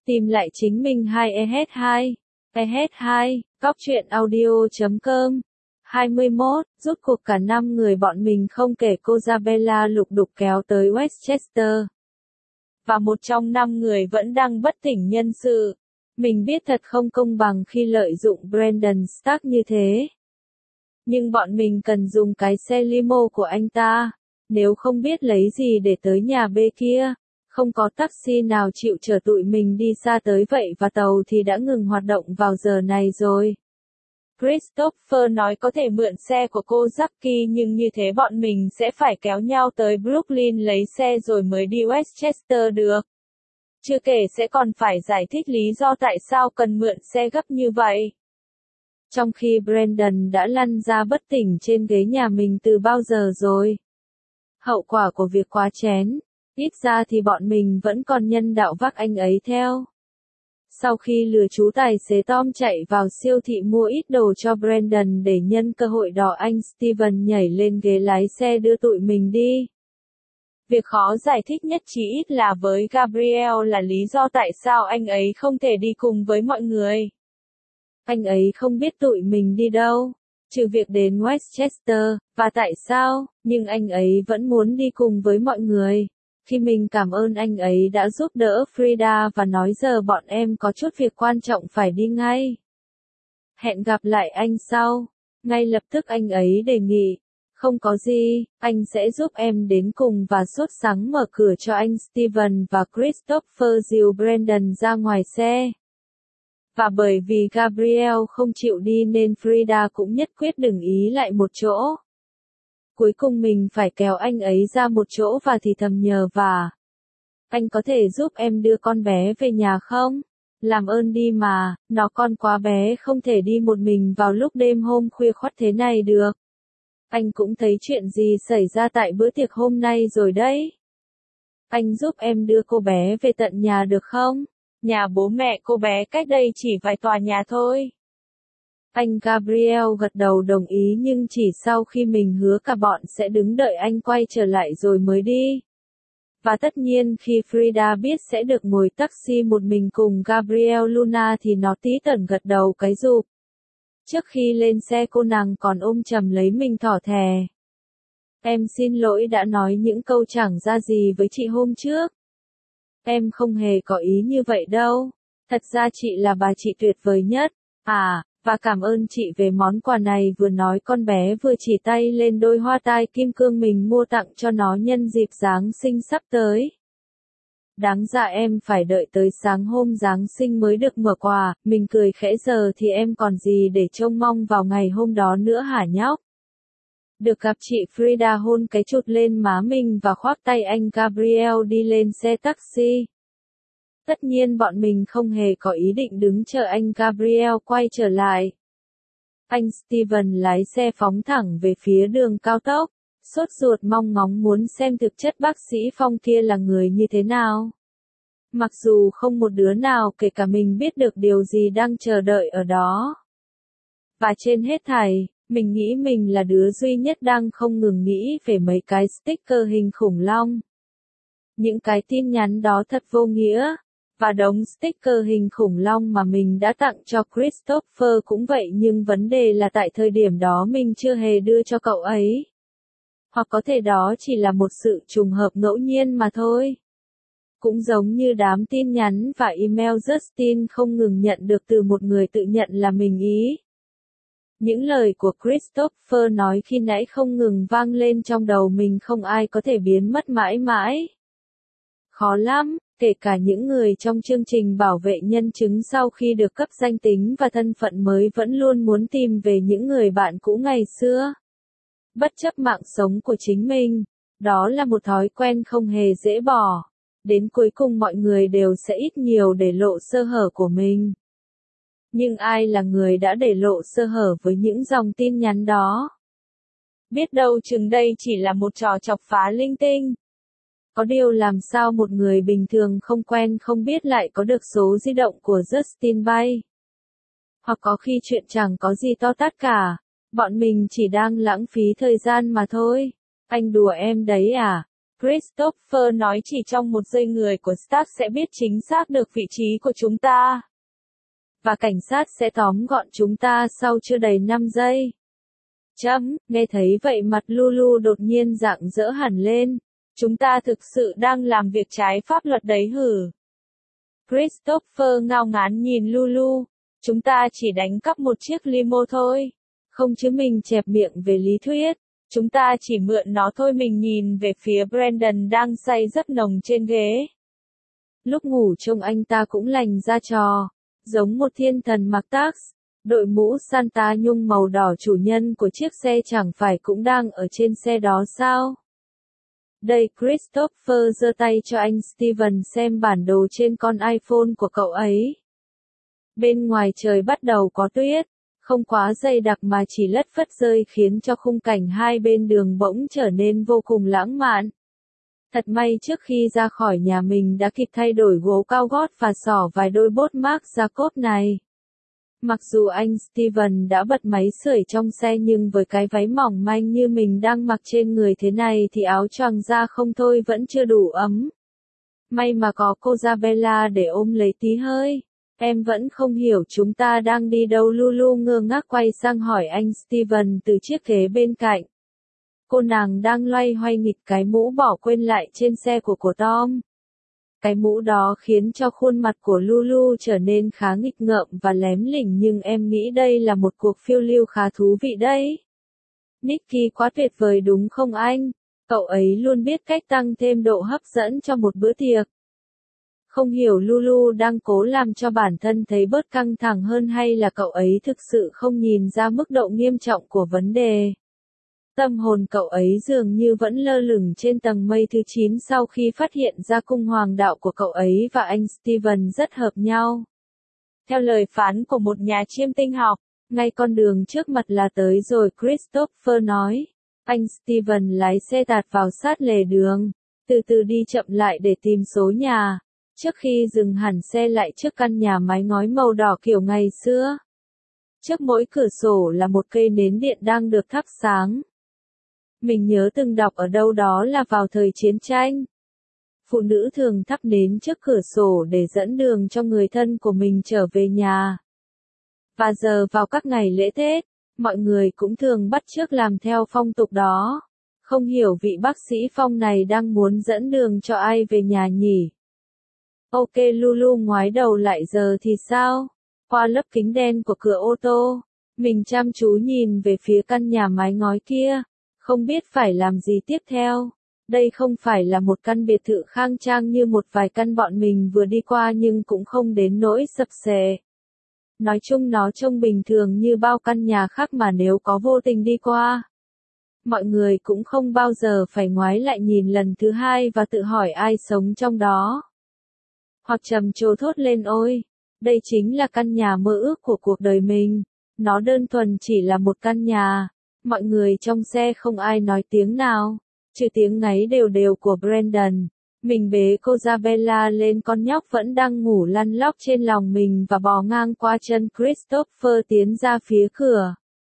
Tìm lại chính mình 2EH2. EH2, Cóc truyện audio.com 21, rốt cuộc cả 5 người bọn mình không kể cô Isabella lục đục kéo tới Westchester. Và một trong 5 người vẫn đang bất tỉnh nhân sự. Mình biết thật không công bằng khi lợi dụng Brandon Stark như thế. Nhưng bọn mình cần dùng cái xe limo của anh ta. Nếu không biết lấy gì để tới nhà B kia. Không có taxi nào chịu chở tụi mình đi xa tới vậy và tàu thì đã ngừng hoạt động vào giờ này rồi. Christopher nói có thể mượn xe của cô Jackie nhưng như thế bọn mình sẽ phải kéo nhau tới Brooklyn lấy xe rồi mới đi Westchester được. Chưa kể sẽ còn phải giải thích lý do tại sao cần mượn xe gấp như vậy. Trong khi Brandon đã lăn ra bất tỉnh trên ghế nhà mình từ bao giờ rồi. Hậu quả của việc quá chén. Ít ra thì bọn mình vẫn còn nhân đạo vác anh ấy theo. Sau khi lừa chú tài xế Tom chạy vào siêu thị mua ít đồ cho Brandon để nhân cơ hội đó anh Steven nhảy lên ghế lái xe đưa tụi mình đi. Việc khó giải thích nhất chỉ ít là với Gabriel là lý do tại sao anh ấy không thể đi cùng với mọi người. Anh ấy không biết tụi mình đi đâu, trừ việc đến Westchester, và tại sao, nhưng anh ấy vẫn muốn đi cùng với mọi người. Khi mình cảm ơn anh ấy đã giúp đỡ Frida và nói giờ bọn em có chút việc quan trọng phải đi ngay. Hẹn gặp lại anh sau. Ngay lập tức anh ấy đề nghị. Không có gì, anh sẽ giúp em đến cùng và sốt sắng mở cửa cho anh Steven và Christopher dìu Brandon ra ngoài xe. Và bởi vì Gabriel không chịu đi nên Frida cũng nhất quyết đừng ý lại một chỗ. Cuối cùng mình phải kéo anh ấy ra một chỗ và thì thầm nhờ và. Anh có thể giúp em đưa con bé về nhà không? Làm ơn đi mà, nó con quá bé không thể đi một mình vào lúc đêm hôm khuya khoắt thế này được. Anh cũng thấy chuyện gì xảy ra tại bữa tiệc hôm nay rồi đấy. Anh giúp em đưa cô bé về tận nhà được không? Nhà bố mẹ cô bé cách đây chỉ vài tòa nhà thôi. Anh Gabriel gật đầu đồng ý nhưng chỉ sau khi mình hứa cả bọn sẽ đứng đợi anh quay trở lại rồi mới đi. Và tất nhiên khi Frida biết sẽ được ngồi taxi một mình cùng Gabriel Luna thì nó tí tẩn gật đầu cái rụp. Trước khi lên xe cô nàng còn ôm chầm lấy mình thỏ thè. Em xin lỗi đã nói những câu chẳng ra gì với chị hôm trước. Em không hề có ý như vậy đâu. Thật ra chị là bà chị tuyệt vời nhất. Và cảm ơn chị về món quà này vừa nói con bé vừa chỉ tay lên đôi hoa tai kim cương mình mua tặng cho nó nhân dịp Giáng sinh sắp tới. Đáng ra em phải đợi tới sáng hôm Giáng sinh mới được mở quà, mình cười khẽ giờ thì em còn gì để trông mong vào ngày hôm đó nữa hả nhóc? Được gặp chị Frida hôn cái chụt lên má mình và khoác tay anh Gabriel đi lên xe taxi. Tất nhiên bọn mình không hề có ý định đứng chờ anh Gabriel quay trở lại. Anh Steven lái xe phóng thẳng về phía đường cao tốc, sốt ruột mong ngóng muốn xem thực chất bác sĩ Phong kia là người như thế nào. Mặc dù không một đứa nào kể cả mình biết được điều gì đang chờ đợi ở đó. Và trên hết thảy, mình nghĩ mình là đứa duy nhất đang không ngừng nghĩ về mấy cái sticker hình khủng long. Những cái tin nhắn đó thật vô nghĩa. Và đống sticker hình khủng long mà mình đã tặng cho Christopher cũng vậy nhưng vấn đề là tại thời điểm đó mình chưa hề đưa cho cậu ấy. Hoặc có thể đó chỉ là một sự trùng hợp ngẫu nhiên mà thôi. Cũng giống như đám tin nhắn và email Justin không ngừng nhận được từ một người tự nhận là mình ý. Những lời của Christopher nói khi nãy không ngừng vang lên trong đầu mình không ai có thể biến mất mãi mãi. Khó lắm. Kể cả những người trong chương trình bảo vệ nhân chứng sau khi được cấp danh tính và thân phận mới vẫn luôn muốn tìm về những người bạn cũ ngày xưa. Bất chấp mạng sống của chính mình, đó là một thói quen không hề dễ bỏ. Đến cuối cùng mọi người đều sẽ ít nhiều để lộ sơ hở của mình. Nhưng ai là người đã để lộ sơ hở với những dòng tin nhắn đó? Biết đâu chừng đây chỉ là một trò chọc phá linh tinh. Có điều làm sao một người bình thường không quen không biết lại có được số di động của Justin Bay. Hoặc có khi chuyện chẳng có gì to tát cả, bọn mình chỉ đang lãng phí thời gian mà thôi. Anh đùa em đấy à? Christopher nói chỉ trong một giây người của Stark sẽ biết chính xác được vị trí của chúng ta. Và cảnh sát sẽ tóm gọn chúng ta sau chưa đầy 5 giây. Nghe thấy vậy mặt Lulu đột nhiên rạng rỡ hẳn lên. Chúng ta thực sự đang làm việc trái pháp luật đấy hử? Christopher ngao ngán nhìn Lulu. Chúng ta chỉ đánh cắp một chiếc limo thôi. Không chứ mình chẹp miệng về lý thuyết. Chúng ta chỉ mượn nó thôi. Mình nhìn về phía Brandon đang say rất nồng trên ghế. Lúc ngủ trông anh ta cũng lành ra trò. Giống một thiên thần mặc tax. Đội mũ Santa nhung màu đỏ chủ nhân của chiếc xe chẳng phải cũng đang ở trên xe đó sao? Đây Christopher giơ tay cho anh Steven xem bản đồ trên con iPhone của cậu ấy. Bên ngoài trời bắt đầu có tuyết, không quá dày đặc mà chỉ lất phất rơi khiến cho khung cảnh hai bên đường bỗng trở nên vô cùng lãng mạn. Thật may trước khi ra khỏi nhà mình đã kịp thay đổi gấu cao gót và xỏ vài đôi bốt Marc Jacob này. Mặc dù anh Steven đã bật máy sưởi trong xe nhưng với cái váy mỏng manh như mình đang mặc trên người thế này thì áo choàng da không thôi vẫn chưa đủ ấm. May mà có cô Isabella để ôm lấy tí hơi. Em vẫn không hiểu chúng ta đang đi đâu. Lulu ngơ ngác quay sang hỏi anh Steven từ chiếc ghế bên cạnh. Cô nàng đang loay hoay nghịch cái mũ bỏ quên lại trên xe của Tom. Cái mũ đó khiến cho khuôn mặt của Lulu trở nên khá nghịch ngợm và lém lỉnh nhưng em nghĩ đây là một cuộc phiêu lưu khá thú vị đấy. Nicky quá tuyệt vời đúng không anh? Cậu ấy luôn biết cách tăng thêm độ hấp dẫn cho một bữa tiệc. Không hiểu Lulu đang cố làm cho bản thân thấy bớt căng thẳng hơn hay là cậu ấy thực sự không nhìn ra mức độ nghiêm trọng của vấn đề. Tâm hồn cậu ấy dường như vẫn lơ lửng trên tầng mây thứ 9 sau khi phát hiện ra cung hoàng đạo của cậu ấy và anh Steven rất hợp nhau. Theo lời phán của một nhà chiêm tinh học, ngay con đường trước mặt là tới rồi. Christopher nói. Anh Steven lái xe tạt vào sát lề đường, từ từ đi chậm lại để tìm số nhà, trước khi dừng hẳn xe lại trước căn nhà mái ngói màu đỏ kiểu ngày xưa. Trước mỗi cửa sổ là một cây nến điện đang được thắp sáng. Mình nhớ từng đọc ở đâu đó là vào thời chiến tranh, phụ nữ thường thắp nến trước cửa sổ để dẫn đường cho người thân của mình trở về nhà. Và giờ vào các ngày lễ Tết, mọi người cũng thường bắt chước làm theo phong tục đó. Không hiểu vị bác sĩ Phong này đang muốn dẫn đường cho ai về nhà nhỉ? Ok, Lulu ngoái đầu lại. Giờ thì sao? Qua lớp kính đen của cửa ô tô, mình chăm chú nhìn về phía căn nhà mái ngói kia. Không biết phải làm gì tiếp theo. Đây không phải là một căn biệt thự khang trang như một vài căn bọn mình vừa đi qua nhưng cũng không đến nỗi sập xệ. Nói chung nó trông bình thường như bao căn nhà khác mà nếu có vô tình đi qua, mọi người cũng không bao giờ phải ngoái lại nhìn lần thứ hai và tự hỏi ai sống trong đó. Hoặc trầm trồ thốt lên ôi, đây chính là căn nhà mơ ước của cuộc đời mình. Nó đơn thuần chỉ là một căn nhà. Mọi người trong xe không ai nói tiếng nào, trừ tiếng ngáy đều đều của Brandon. Mình bế cô Isabella lên, con nhóc vẫn đang ngủ lăn lóc trên lòng mình và bò ngang qua chân Christopher tiến ra phía cửa.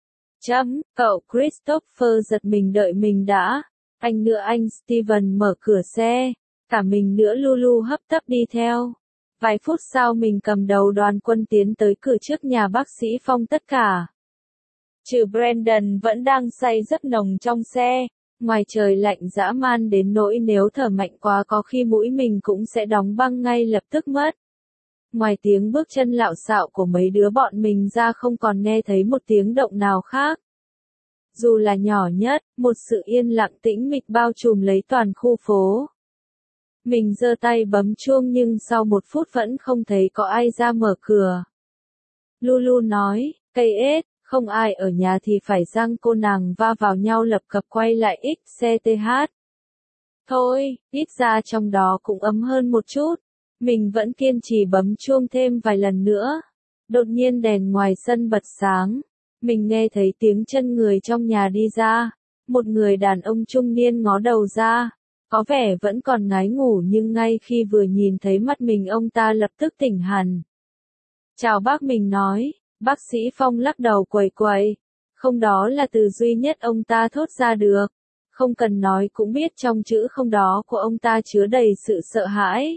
Cậu Christopher giật mình, đợi mình đã. Anh nữa. Anh Steven mở cửa xe. Cả mình nữa. Lulu hấp tấp đi theo. Vài phút sau mình cầm đầu đoàn quân tiến tới cửa trước nhà bác sĩ Phong. Tất cả trừ Brandon vẫn đang say rất nồng trong xe. Ngoài trời lạnh dã man đến nỗi nếu thở mạnh quá có khi mũi mình cũng sẽ đóng băng ngay lập tức mất. Ngoài tiếng bước chân lạo xạo của mấy đứa bọn mình ra không còn nghe thấy một tiếng động nào khác. Dù là nhỏ nhất, một sự yên lặng tĩnh mịch bao trùm lấy toàn khu phố. Mình giơ tay bấm chuông nhưng sau một phút vẫn không thấy có ai ra mở cửa. Lulu nói, cây ếch. Không ai ở nhà thì phải răng. Cô nàng va vào nhau lập cập quay lại XCTH. Thôi, ít ra trong đó cũng ấm hơn một chút. Mình vẫn kiên trì bấm chuông thêm vài lần nữa. Đột nhiên đèn ngoài sân bật sáng. Mình nghe thấy tiếng chân người trong nhà đi ra. Một người đàn ông trung niên ngó đầu ra. Có vẻ vẫn còn ngái ngủ nhưng ngay khi vừa nhìn thấy mắt mình ông ta lập tức tỉnh hẳn. Chào bác, mình nói. Bác sĩ Phong lắc đầu quẩy quẩy. Không, đó là từ duy nhất ông ta thốt ra được. Không cần nói cũng biết trong chữ không đó của ông ta chứa đầy sự sợ hãi.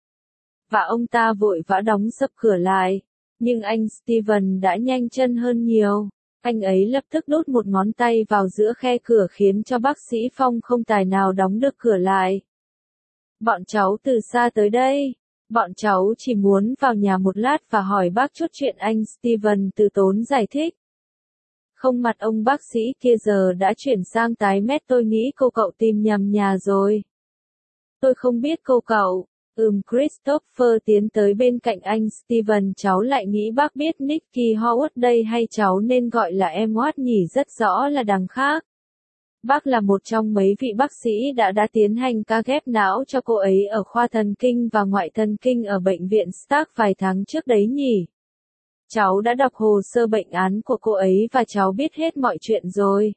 Và ông ta vội vã đóng sập cửa lại. Nhưng anh Steven đã nhanh chân hơn nhiều. Anh ấy lập tức đút một ngón tay vào giữa khe cửa khiến cho bác sĩ Phong không tài nào đóng được cửa lại. Bọn cháu từ xa tới đây. Bọn cháu chỉ muốn vào nhà một lát và hỏi bác chút chuyện, anh Steven từ tốn giải thích. Không, mặt ông bác sĩ kia giờ đã chuyển sang tái mét, tôi nghĩ cô cậu tìm nhầm nhà rồi. Tôi không biết cô cậu. Christopher tiến tới bên cạnh anh Steven, cháu lại nghĩ bác biết Nicky Howard đây, hay cháu nên gọi là em Watt nhỉ? Rất rõ là đằng khác. Bác là một trong mấy vị bác sĩ đã tiến hành ca ghép não cho cô ấy ở khoa thần kinh và ngoại thần kinh ở bệnh viện Stark vài tháng trước đấy nhỉ? Cháu đã đọc hồ sơ bệnh án của cô ấy và cháu biết hết mọi chuyện rồi.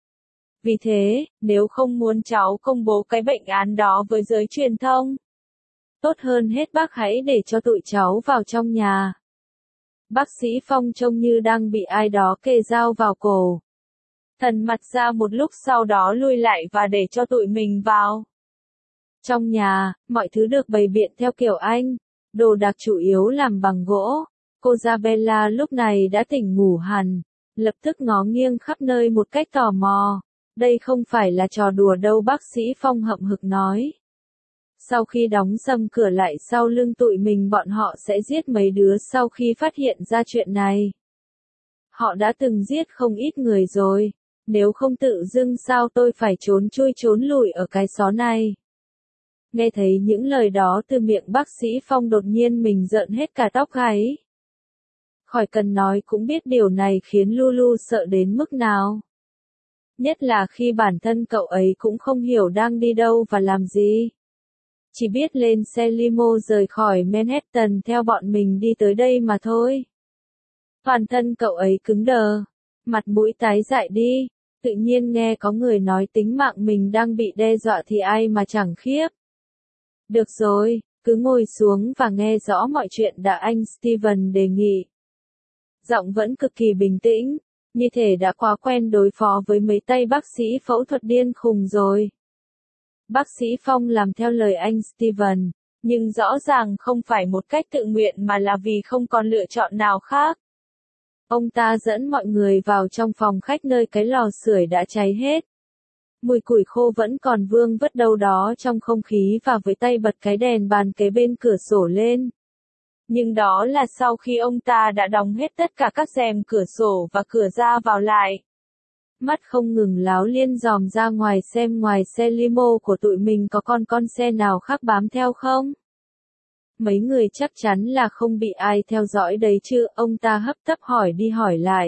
Vì thế, nếu không muốn cháu công bố cái bệnh án đó với giới truyền thông, tốt hơn hết bác hãy để cho tụi cháu vào trong nhà. Bác sĩ Phong trông như đang bị ai đó kề dao vào cổ. Thần mặt ra một lúc, sau đó lui lại và để cho tụi mình vào. Trong nhà, mọi thứ được bày biện theo kiểu Anh. Đồ đạc chủ yếu làm bằng gỗ. Cô Isabella lúc này đã tỉnh ngủ hẳn. Lập tức ngó nghiêng khắp nơi một cách tò mò. Đây không phải là trò đùa đâu, bác sĩ Phong hậm hực nói. Sau khi đóng sầm cửa lại sau lưng tụi mình, bọn họ sẽ giết mấy đứa sau khi phát hiện ra chuyện này. Họ đã từng giết không ít người rồi. Nếu không tự dưng sao tôi phải trốn chui trốn lùi ở cái xó này. Nghe thấy những lời đó từ miệng bác sĩ Phong, đột nhiên mình rợn hết cả tóc gáy. Khỏi cần nói cũng biết điều này khiến Lulu sợ đến mức nào. Nhất là khi bản thân cậu ấy cũng không hiểu đang đi đâu và làm gì. Chỉ biết lên xe limo rời khỏi Manhattan theo bọn mình đi tới đây mà thôi. Toàn thân cậu ấy cứng đờ, mặt mũi tái dại đi. Tự nhiên nghe có người nói tính mạng mình đang bị đe dọa thì ai mà chẳng khiếp. Được rồi, cứ ngồi xuống và nghe rõ mọi chuyện đã, anh Steven đề nghị. Giọng vẫn cực kỳ bình tĩnh, như thể đã quá quen đối phó với mấy tay bác sĩ phẫu thuật điên khùng rồi. Bác sĩ Phong làm theo lời anh Steven, nhưng rõ ràng không phải một cách tự nguyện mà là vì không còn lựa chọn nào khác. Ông ta dẫn mọi người vào trong phòng khách nơi cái lò sưởi đã cháy hết. Mùi củi khô vẫn còn vương vất đâu đó trong không khí, và với tay bật cái đèn bàn kế bên cửa sổ lên. Nhưng đó là sau khi ông ta đã đóng hết tất cả các rèm cửa sổ và cửa ra vào lại. Mắt không ngừng láo liên dòm ra ngoài xem ngoài xe limo của tụi mình có con xe nào khác bám theo không. Mấy người chắc chắn là không bị ai theo dõi đấy chứ, ông ta hấp tấp hỏi đi hỏi lại.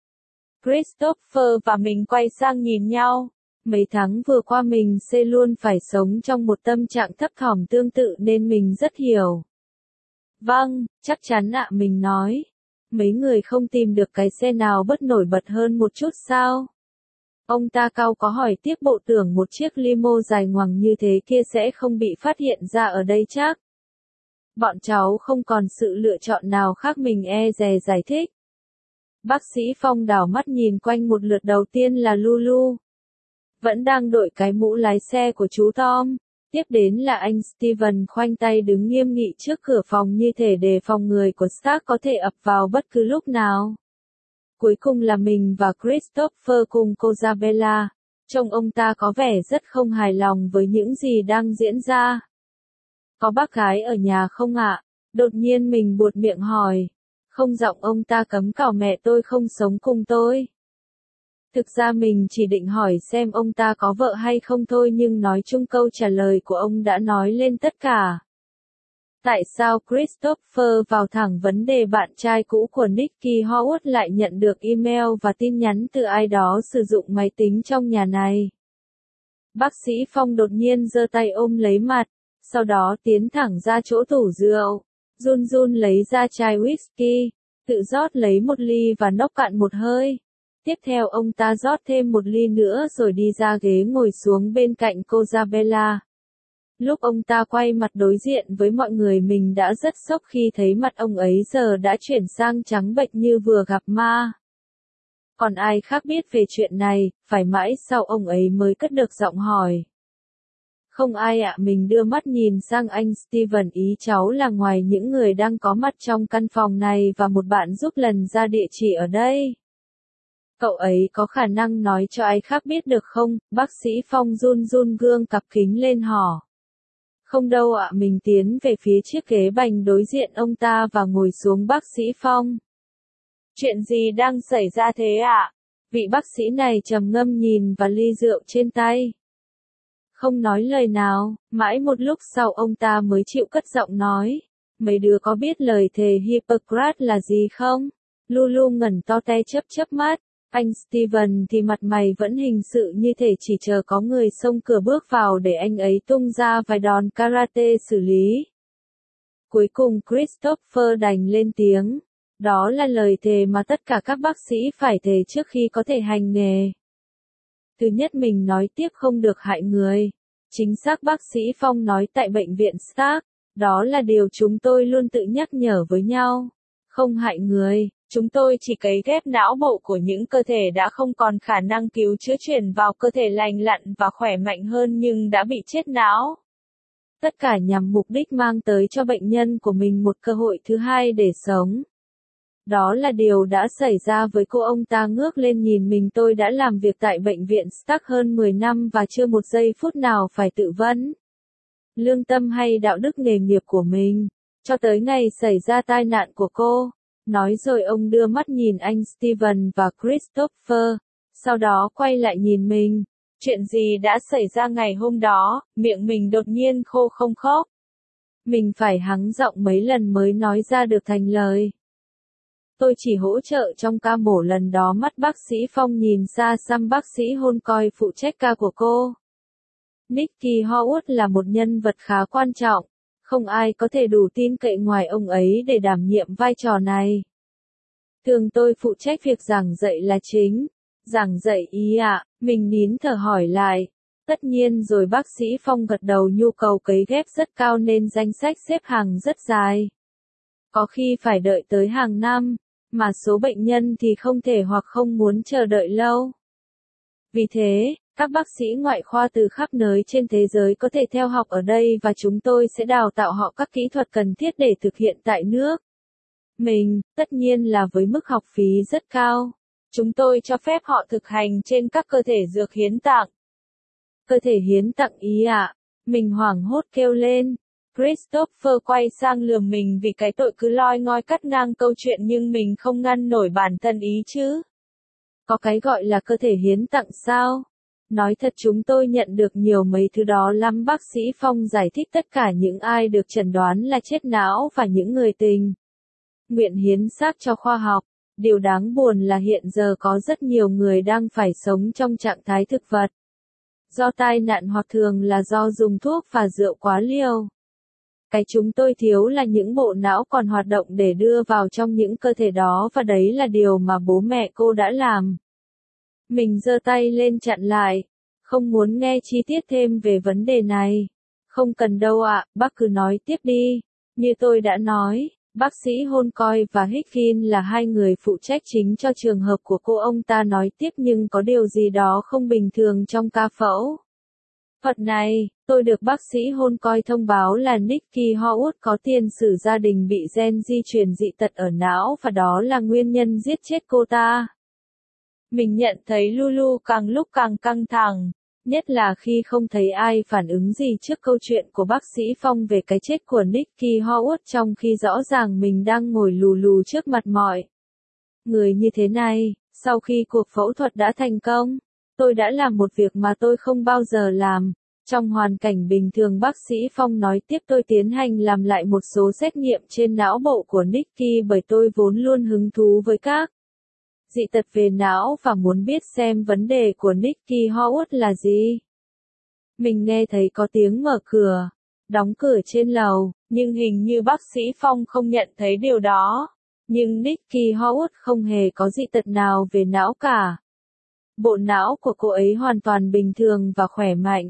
Christopher và mình quay sang nhìn nhau. Mấy tháng vừa qua mình luôn phải sống trong một tâm trạng thấp thỏm tương tự nên mình rất hiểu. Vâng, chắc chắn ạ, mình nói. Mấy người không tìm được cái xe nào bất nổi bật hơn một chút sao? Ông ta cau có hỏi tiếp, bộ tưởng một chiếc limo dài ngoằng như thế kia sẽ không bị phát hiện ra ở đây chắc. Bọn cháu không còn sự lựa chọn nào khác, mình e dè giải thích. Bác sĩ Phong đảo mắt nhìn quanh một lượt, đầu tiên là Lulu. Vẫn đang đội cái mũ lái xe của chú Tom. Tiếp đến là anh Steven khoanh tay đứng nghiêm nghị trước cửa phòng như thể đề phòng người của Stark có thể ập vào bất cứ lúc nào. Cuối cùng là mình và Christopher cùng cô Isabella. Trông ông ta có vẻ rất không hài lòng với những gì đang diễn ra. Có bác gái ở nhà không ạ? Đột nhiên mình buột miệng hỏi. Không, giọng ông ta cấm cào, mẹ tôi không sống cùng tôi. Thực ra mình chỉ định hỏi xem ông ta có vợ hay không thôi, nhưng nói chung câu trả lời của ông đã nói lên tất cả. Tại sao Christopher vào thẳng vấn đề, bạn trai cũ của Nicky Howard lại nhận được email và tin nhắn từ ai đó sử dụng máy tính trong nhà này? Bác sĩ Phong đột nhiên giơ tay ôm lấy mặt, sau đó tiến thẳng ra chỗ tủ rượu, run run lấy ra chai whisky, tự rót lấy một ly và nốc cạn một hơi. Tiếp theo ông ta rót thêm một ly nữa rồi đi ra ghế ngồi xuống bên cạnh cô Isabella. Lúc ông ta quay mặt đối diện với mọi người, mình đã rất sốc khi thấy mặt ông ấy giờ đã chuyển sang trắng bệch như vừa gặp ma. Còn ai khác biết về chuyện này, phải mãi sau ông ấy mới cất được giọng hỏi. Không ai ạ, mình đưa mắt nhìn sang anh Steven, ý cháu là ngoài những người đang có mặt trong căn phòng này và một bạn giúp lần ra địa chỉ ở đây. Cậu ấy có khả năng nói cho ai khác biết được không? Bác sĩ Phong run run gương cặp kính lên hỏi. Không đâu ạ, mình tiến về phía chiếc ghế bành đối diện ông ta và ngồi xuống. Bác sĩ Phong. Chuyện gì đang xảy ra thế ạ? Vị bác sĩ này trầm ngâm nhìn vào ly rượu trên tay. Không nói lời nào, mãi một lúc sau ông ta mới chịu cất giọng nói. Mấy đứa có biết lời thề Hippocrates là gì không? Lulu ngẩn to te chớp mắt. Anh Steven thì mặt mày vẫn hình sự như thể chỉ chờ có người xông cửa bước vào để anh ấy tung ra vài đòn karate xử lý. Cuối cùng Christopher đành lên tiếng. Đó là lời thề mà tất cả các bác sĩ phải thề trước khi có thể hành nghề. Thứ nhất, mình nói tiếp không được hại người. Chính xác, bác sĩ Phong nói tại bệnh viện Stark. Đó là điều chúng tôi luôn tự nhắc nhở với nhau. Không hại người. Chúng tôi chỉ cấy ghép não bộ của những cơ thể đã không còn khả năng cứu chữa chuyển vào cơ thể lành lặn và khỏe mạnh hơn nhưng đã bị chết não. Tất cả nhằm mục đích mang tới cho bệnh nhân của mình một cơ hội thứ hai để sống. Đó là điều đã xảy ra với cô. Ông ta ngước lên nhìn mình. Tôi đã làm việc tại bệnh viện Stark hơn 10 năm và chưa một giây phút nào phải tự vấn lương tâm hay đạo đức nghề nghiệp của mình, cho tới ngày xảy ra tai nạn của cô. Nói rồi ông đưa mắt nhìn anh Steven và Christopher, sau đó quay lại nhìn mình. Chuyện gì đã xảy ra ngày hôm đó? Miệng mình đột nhiên khô không khóc. Mình phải hắng giọng mấy lần mới nói ra được thành lời. Tôi chỉ hỗ trợ trong ca mổ lần đó. Mắt bác sĩ Phong nhìn xa xăm bác sĩ Holcoin phụ trách ca của cô. Nicky Howard là một nhân vật khá quan trọng. Không ai có thể đủ tin cậy ngoài ông ấy để đảm nhiệm vai trò này. Thường tôi phụ trách việc giảng dạy là chính. Giảng dạy ý ạ, mình nín thở hỏi lại. Tất nhiên rồi, bác sĩ Phong gật đầu. Nhu cầu cấy ghép rất cao nên danh sách xếp hàng rất dài. Có khi phải đợi tới hàng năm, mà số bệnh nhân thì không thể hoặc không muốn chờ đợi lâu. Vì thế, các bác sĩ ngoại khoa từ khắp nơi trên thế giới có thể theo học ở đây và chúng tôi sẽ đào tạo họ các kỹ thuật cần thiết để thực hiện tại nước mình, tất nhiên là với mức học phí rất cao. Chúng tôi cho phép họ thực hành trên các cơ thể dược hiến tặng. Cơ thể hiến tặng ý ạ? Mình hoảng hốt kêu lên. Christopher quay sang lườm mình vì cái tội cứ loi ngoi cắt ngang câu chuyện nhưng mình không ngăn nổi bản thân ý chứ. Có cái gọi là cơ thể hiến tặng sao? Nói thật, chúng tôi nhận được nhiều mấy thứ đó lắm. Bác sĩ Phong giải thích. Tất cả những ai được chẩn đoán là chết não và những người tình nguyện hiến xác cho khoa học. Điều đáng buồn là hiện giờ có rất nhiều người đang phải sống trong trạng thái thực vật. Do tai nạn hoặc thường là do dùng thuốc và rượu quá liều. Cái chúng tôi thiếu là những bộ não còn hoạt động để đưa vào trong những cơ thể đó, và đấy là điều mà bố mẹ cô đã làm. Mình giơ tay lên chặn lại. Không muốn nghe chi tiết thêm về vấn đề này. Không cần đâu ạ, bác cứ nói tiếp đi. Như tôi đã nói, bác sĩ Holcoin và Higgins là hai người phụ trách chính cho trường hợp của cô. Ông ta nói tiếp, nhưng có điều gì đó không bình thường trong ca phẫu thuật này. Tôi được bác sĩ Holcoin thông báo là Nicky Howard có tiền sử gia đình bị gen di truyền dị tật ở não và đó là nguyên nhân giết chết cô ta. Mình nhận thấy Lulu càng lúc càng căng thẳng, nhất là khi không thấy ai phản ứng gì trước câu chuyện của bác sĩ Phong về cái chết của Nicky Howard, trong khi rõ ràng mình đang ngồi lù lù trước mặt mọi người như thế này. Sau khi cuộc phẫu thuật đã thành công, tôi đã làm một việc mà tôi không bao giờ làm. Trong hoàn cảnh bình thường, bác sĩ Phong nói tiếp, tôi tiến hành làm lại một số xét nghiệm trên não bộ của Nicky bởi tôi vốn luôn hứng thú với các dị tật về não và muốn biết xem vấn đề của Nicky Howard là gì. Mình nghe thấy có tiếng mở cửa, đóng cửa trên lầu, nhưng hình như bác sĩ Phong không nhận thấy điều đó. Nhưng Nicky Howard không hề có dị tật nào về não cả. Bộ não của cô ấy hoàn toàn bình thường và khỏe mạnh.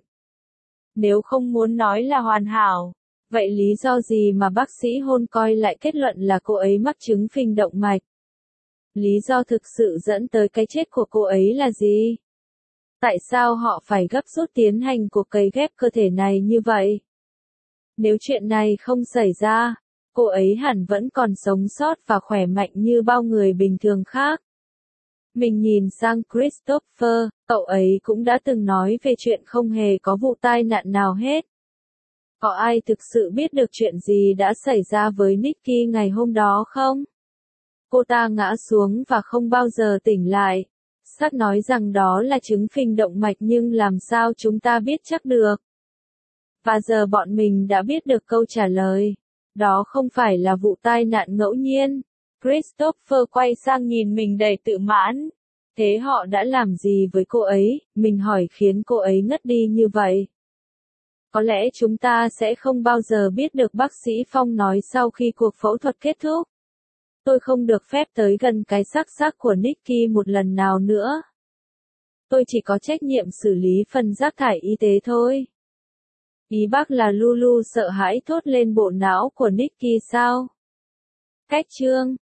Nếu không muốn nói là hoàn hảo, vậy lý do gì mà bác sĩ Holcoin lại kết luận là cô ấy mắc chứng phình động mạch? Lý do thực sự dẫn tới cái chết của cô ấy là gì? Tại sao họ phải gấp rút tiến hành cuộc cấy ghép cơ thể này như vậy? Nếu chuyện này không xảy ra, cô ấy hẳn vẫn còn sống sót và khỏe mạnh như bao người bình thường khác. Mình nhìn sang Christopher, cậu ấy cũng đã từng nói về chuyện không hề có vụ tai nạn nào hết. Có ai thực sự biết được chuyện gì đã xảy ra với Nikki ngày hôm đó không? Cô ta ngã xuống và không bao giờ tỉnh lại. Xác nói rằng đó là chứng phình động mạch nhưng làm sao chúng ta biết chắc được? Và giờ bọn mình đã biết được câu trả lời. Đó không phải là vụ tai nạn ngẫu nhiên. Christopher quay sang nhìn mình đầy tự mãn. Thế họ đã làm gì với cô ấy? Mình hỏi khiến cô ấy ngất đi như vậy. Có lẽ chúng ta sẽ không bao giờ biết được, bác sĩ Phong nói sau khi cuộc phẫu thuật kết thúc. Tôi không được phép tới gần cái xác của Nikki một lần nào nữa. Tôi chỉ có trách nhiệm xử lý phần rác thải y tế thôi. Ý bác là Lulu sợ hãi thốt lên, bộ não của Nikki sao? Cách chương